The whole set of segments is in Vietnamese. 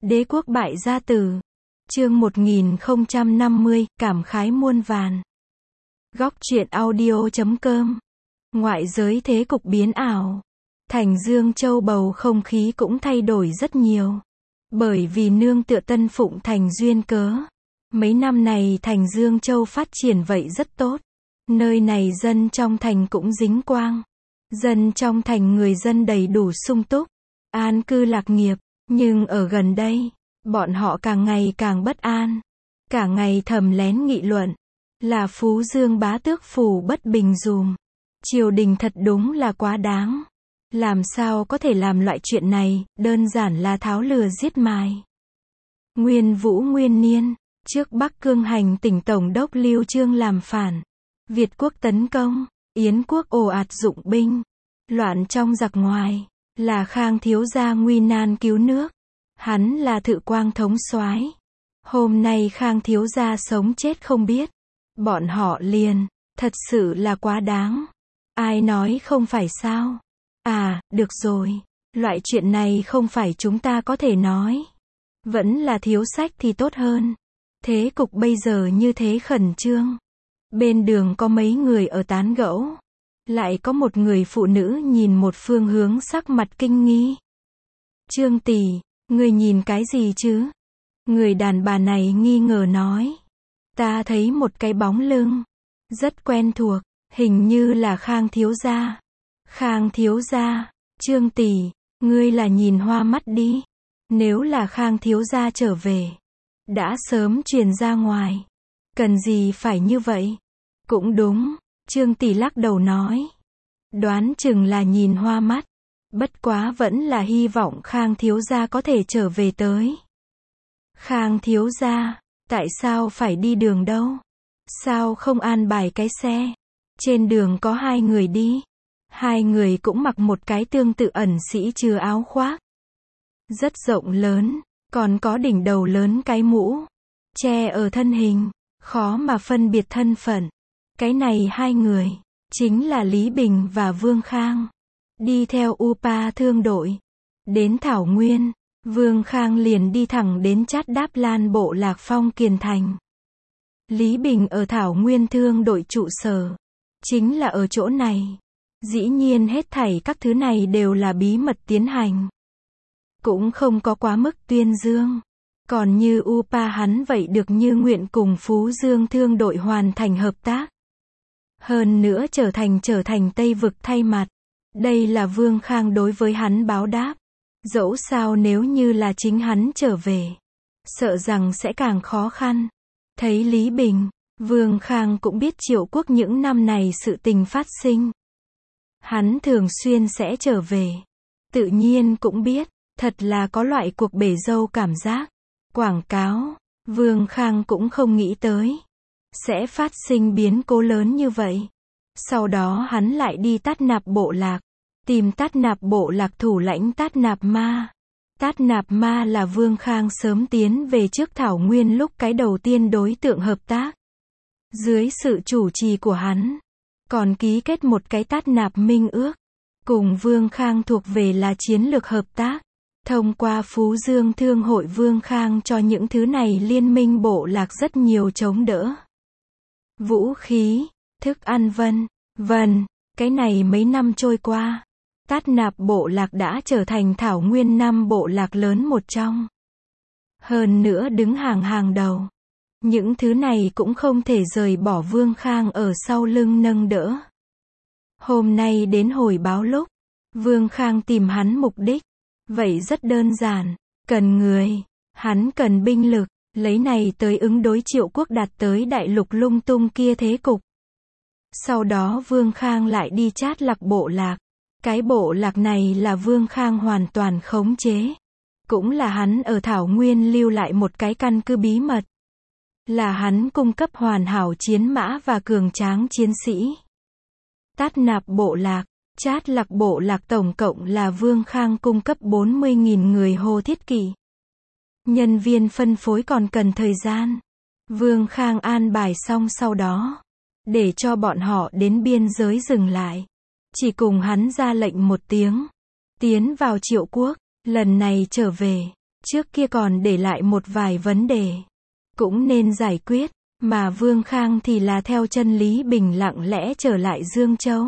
Đế quốc bại gia tử. Chương 1050, cảm khái muôn vàn. Góc truyện audio.com. Ngoại giới thế cục biến ảo. Thành Dương Châu bầu không khí cũng thay đổi rất nhiều. Bởi vì nương tựa Tân Phụng Thành duyên cớ. Mấy năm này Thành Dương Châu phát triển vậy rất tốt. Nơi này dân trong thành cũng dính quang. Dân trong thành người dân đầy đủ sung túc, an cư lạc nghiệp. Nhưng ở gần đây, bọn họ càng ngày càng bất an. Cả ngày thầm lén nghị luận. Là Phú Dương bá tước phủ bất bình dùm. Triều đình thật đúng là quá đáng. Làm sao có thể làm loại chuyện này, đơn giản là tháo lừa giết mài. Nguyên Vũ Nguyên Niên, trước Bắc Cương hành tỉnh Tổng đốc Lưu Chương làm phản. Việt quốc tấn công, Yến quốc ồ ạt dụng binh. Loạn trong giặc ngoài, là Khang thiếu gia nguy nan cứu nước. Hắn là Thự Quang thống soái. Hôm nay Khang thiếu gia sống chết không biết. Bọn họ liền, thật sự là quá đáng. Ai nói không phải sao? À, được rồi. Loại chuyện này không phải chúng ta có thể nói. Vẫn là thiếu sách thì tốt hơn. Thế cục bây giờ như thế khẩn trương. Bên đường có mấy người ở tán gẫu. Lại có một người phụ nữ nhìn một phương hướng sắc mặt kinh nghi. Trương tỷ, người nhìn cái gì chứ? Người đàn bà này nghi ngờ nói. Ta thấy một cái bóng lưng. Rất quen thuộc, hình như là Khang thiếu gia. Khang thiếu gia, Trương tỷ, ngươi là nhìn hoa mắt đi. Nếu là Khang thiếu gia trở về, đã sớm truyền ra ngoài. Cần gì phải như vậy? Cũng đúng, Trương tỷ lắc đầu nói. Đoán chừng là nhìn hoa mắt. Bất quá vẫn là hy vọng Khang thiếu gia có thể trở về tới. Khang thiếu gia, tại sao phải đi đường đâu? Sao không an bài cái xe? Trên đường có hai người đi. Hai người cũng mặc một cái tương tự ẩn sĩ chừa áo khoác. Rất rộng lớn, còn có đỉnh đầu lớn cái mũ. Che ở thân hình, khó mà phân biệt thân phận. Cái này hai người, chính là Lý Bình và Vương Khang. Đi theo UPA thương đội. Đến Thảo Nguyên, Vương Khang liền đi thẳng đến Chát Đáp Lan bộ lạc Phong Kiền Thành. Lý Bình ở Thảo Nguyên thương đội trụ sở. Chính là ở chỗ này. Dĩ nhiên hết thảy các thứ này đều là bí mật tiến hành. Cũng không có quá mức tuyên dương. Còn như UPA hắn vậy được như nguyện cùng Phú Dương thương đội hoàn thành hợp tác. Hơn nữa trở thành Tây vực thay mặt. Đây là Vương Khang đối với hắn báo đáp. Dẫu sao nếu như là chính hắn trở về, sợ rằng sẽ càng khó khăn. Thấy Lý Bình, Vương Khang cũng biết Triệu quốc những năm này sự tình phát sinh. Hắn thường xuyên sẽ trở về. Tự nhiên cũng biết, thật là có loại cuộc bể dâu cảm giác. Quảng cáo, Vương Khang cũng không nghĩ tới. Sẽ phát sinh biến cố lớn như vậy. Sau đó hắn lại đi Tát Nạp bộ lạc. Tìm Tát Nạp bộ lạc thủ lãnh Tát Nạp Ma. Tát Nạp Ma là Vương Khang sớm tiến về trước Thảo Nguyên lúc cái đầu tiên đối tượng hợp tác. Dưới sự chủ trì của hắn, còn ký kết một cái Tát Nạp minh ước. Cùng Vương Khang thuộc về là chiến lược hợp tác. Thông qua Phú Dương Thương hội Vương Khang cho những thứ này liên minh bộ lạc rất nhiều chống đỡ. Vũ khí, thức ăn vân, cái này mấy năm trôi qua. Tát Nạp bộ lạc đã trở thành Thảo Nguyên 5 bộ lạc lớn một trong. Hơn nữa đứng hàng đầu. Những thứ này cũng không thể rời bỏ Vương Khang ở sau lưng nâng đỡ. Hôm nay đến hồi báo lúc, Vương Khang tìm hắn mục đích. Vậy rất đơn giản, cần người, hắn cần binh lực, lấy này tới ứng đối Triệu quốc đạt tới đại lục lung tung kia thế cục. Sau đó Vương Khang lại đi Chát Lạc bộ lạc. Cái bộ lạc này là Vương Khang hoàn toàn khống chế. Cũng là hắn ở Thảo Nguyên lưu lại một cái căn cứ bí mật. Là hắn cung cấp hoàn hảo chiến mã và cường tráng chiến sĩ. Tát Nạp bộ lạc, Chát Lạc bộ lạc tổng cộng là Vương Khang cung cấp 40.000 người hô thiết kỵ. Nhân viên phân phối còn cần thời gian. Vương Khang an bài xong sau đó. Để cho bọn họ đến biên giới dừng lại. Chỉ cùng hắn ra lệnh một tiếng. Tiến vào Triệu quốc. Lần này trở về. Trước kia còn để lại một vài vấn đề, cũng nên giải quyết, mà Vương Khang thì là theo chân Lý Bình lặng lẽ trở lại Dương Châu.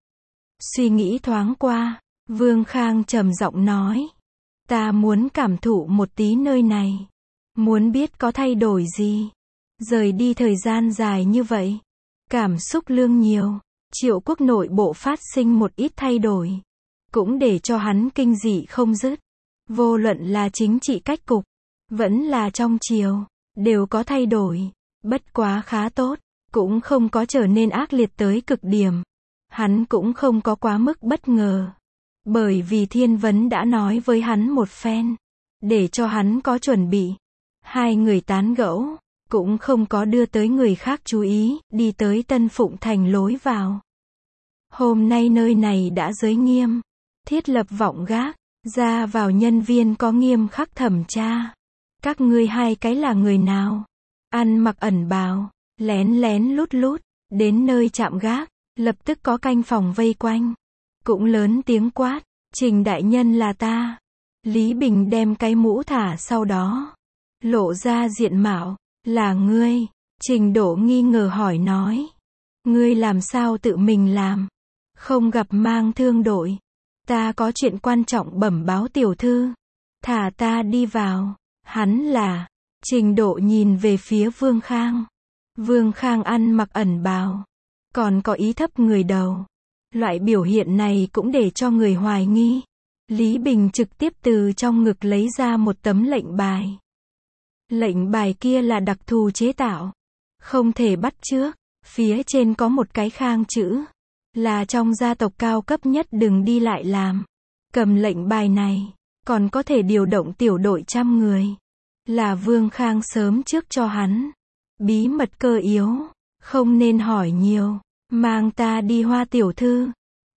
Suy nghĩ thoáng qua, Vương Khang trầm giọng nói. Ta muốn cảm thụ một tí nơi này. Muốn biết có thay đổi gì. Rời đi thời gian dài như vậy. Cảm xúc lương nhiều. Triệu Quốc nội bộ phát sinh một ít thay đổi. Cũng để cho hắn kinh dị không dứt. Vô luận là chính trị cách cục, vẫn là trong triều, đều có thay đổi. Bất quá khá tốt, cũng không có trở nên ác liệt tới cực điểm. Hắn cũng không có quá mức bất ngờ. Bởi vì Thiên Vấn đã nói với hắn một phen, để cho hắn có chuẩn bị. Hai người tán gẫu, cũng không có đưa tới người khác chú ý, đi tới Tân Phụng Thành lối vào. Hôm nay nơi này đã giới nghiêm, thiết lập vọng gác, ra vào nhân viên có nghiêm khắc thẩm tra. Các ngươi hai cái là người nào? Ăn mặc ẩn bào, lén lén lút lút, đến nơi chạm gác, lập tức có canh phòng vây quanh. Cũng lớn tiếng quát, Trình đại nhân là ta. Lý Bình đem cái mũ thả sau đó. Lộ ra diện mạo, là ngươi. Trình Độ nghi ngờ hỏi nói. Ngươi làm sao tự mình làm? Không gặp mang thương đội. Ta có chuyện quan trọng bẩm báo tiểu thư. Thả ta đi vào. Hắn là. Trình Độ nhìn về phía Vương Khang. Vương Khang ăn mặc ẩn bào. Còn có ý thấp người đầu. Loại biểu hiện này cũng để cho người hoài nghi. Lý Bình trực tiếp từ trong ngực lấy ra một tấm lệnh bài. Lệnh bài kia là đặc thù chế tạo. Không thể bắt chước. Phía trên có một cái Khang chữ. Là trong gia tộc cao cấp nhất đừng đi lại làm. Cầm lệnh bài này. Còn có thể điều động tiểu đội 100 người. Là Vương Khang sớm trước cho hắn. Bí mật cơ yếu. Không nên hỏi nhiều. Mang ta đi Hoa tiểu thư.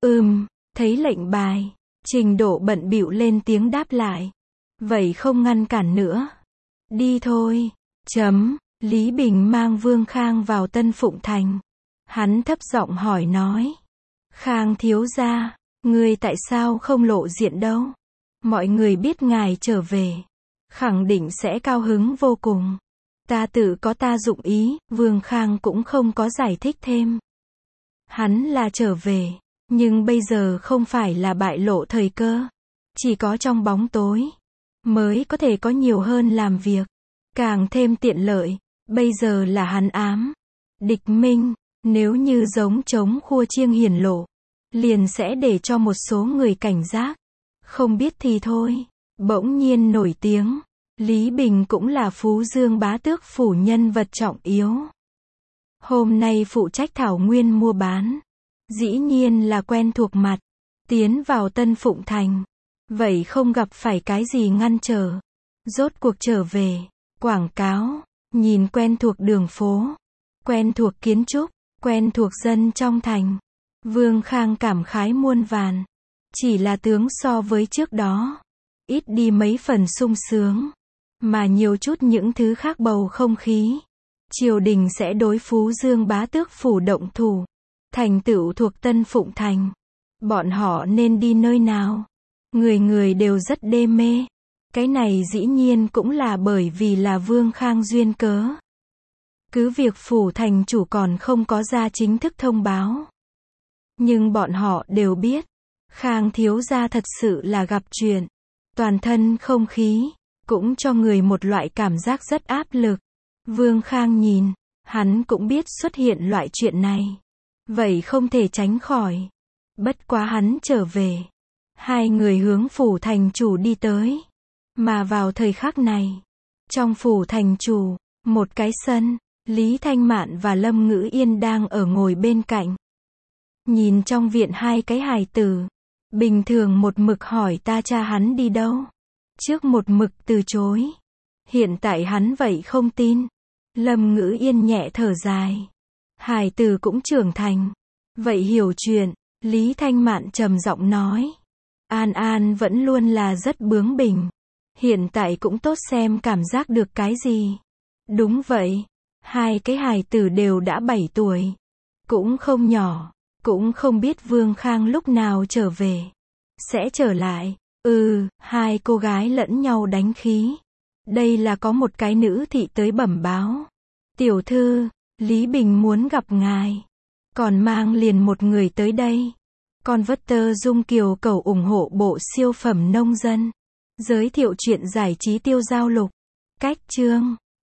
Thấy lệnh bài. Trình Độ bận bịu lên tiếng đáp lại. Vậy không ngăn cản nữa. Đi thôi. Lý Bình mang Vương Khang vào Tân Phụng Thành. Hắn thấp giọng hỏi nói. Khang thiếu gia, ngươi tại sao không lộ diện đâu? Mọi người biết ngài trở về. Khẳng định sẽ cao hứng vô cùng. Ta tự có ta dụng ý, Vương Khang cũng không có giải thích thêm. Hắn là trở về, nhưng bây giờ không phải là bại lộ thời cơ. Chỉ có trong bóng tối, mới có thể có nhiều hơn làm việc. Càng thêm tiện lợi, bây giờ là hắn ám. Địch minh, nếu như giống trống khua chiêng hiển lộ, liền sẽ để cho một số người cảnh giác. Không biết thì thôi, bỗng nhiên nổi tiếng. Lý Bình cũng là Phú Dương bá tước phủ nhân vật trọng yếu. Hôm nay phụ trách thảo nguyên mua bán. Dĩ nhiên là quen thuộc mặt. Tiến vào Tân Phụng Thành. Vậy không gặp phải cái gì ngăn trở. Rốt cuộc trở về. Quảng cáo. Nhìn quen thuộc đường phố. Quen thuộc kiến trúc. Quen thuộc dân trong thành. Vương Khang cảm khái muôn vàn. Chỉ là tướng so với trước đó. Ít đi mấy phần sung sướng. Mà nhiều chút những thứ khác bầu không khí. Triều đình sẽ đối Phú Dương bá tước phủ động thủ. Thành tựu thuộc Tân Phụng Thành. Bọn họ nên đi nơi nào? Người người đều rất đê mê. Cái này dĩ nhiên cũng là bởi vì là Vương Khang duyên cớ. Cứ việc phủ thành chủ còn không có ra chính thức thông báo. Nhưng bọn họ đều biết. Khang thiếu gia thật sự là gặp chuyện. Toàn thân không khí. Cũng cho người một loại cảm giác rất áp lực. Vương Khang nhìn. Hắn cũng biết xuất hiện loại chuyện này. Vậy không thể tránh khỏi. Bất quá hắn trở về. Hai người hướng phủ thành chủ đi tới. Mà vào thời khắc này. Trong phủ thành chủ. Một cái sân. Lý Thanh Mạn và Lâm Ngữ Yên đang ở ngồi bên cạnh. Nhìn trong viện hai cái hài tử. Bình thường một mực hỏi ta cha hắn đi đâu. Trước một mực từ chối. Hiện tại hắn vậy không tin. Lâm Ngữ Yên nhẹ thở dài. Hài tử cũng trưởng thành. Vậy hiểu chuyện. Lý Thanh Mạn trầm giọng nói. An An vẫn luôn là rất bướng bỉnh. Hiện tại cũng tốt xem cảm giác được cái gì. Đúng vậy. Hai cái hài tử đều đã 7 tuổi. Cũng không nhỏ. Cũng không biết Vương Khang lúc nào trở về. Sẽ trở lại. Hai cô gái lẫn nhau đánh khí. Đây là có một cái nữ thị tới bẩm báo. Tiểu thư, Lý Bình muốn gặp ngài. Còn mang liền một người tới đây. Con vất tơ Dung Kiều cầu ủng hộ bộ siêu phẩm nông dân. Giới thiệu chuyện giải trí tiêu giao lục. Cách chương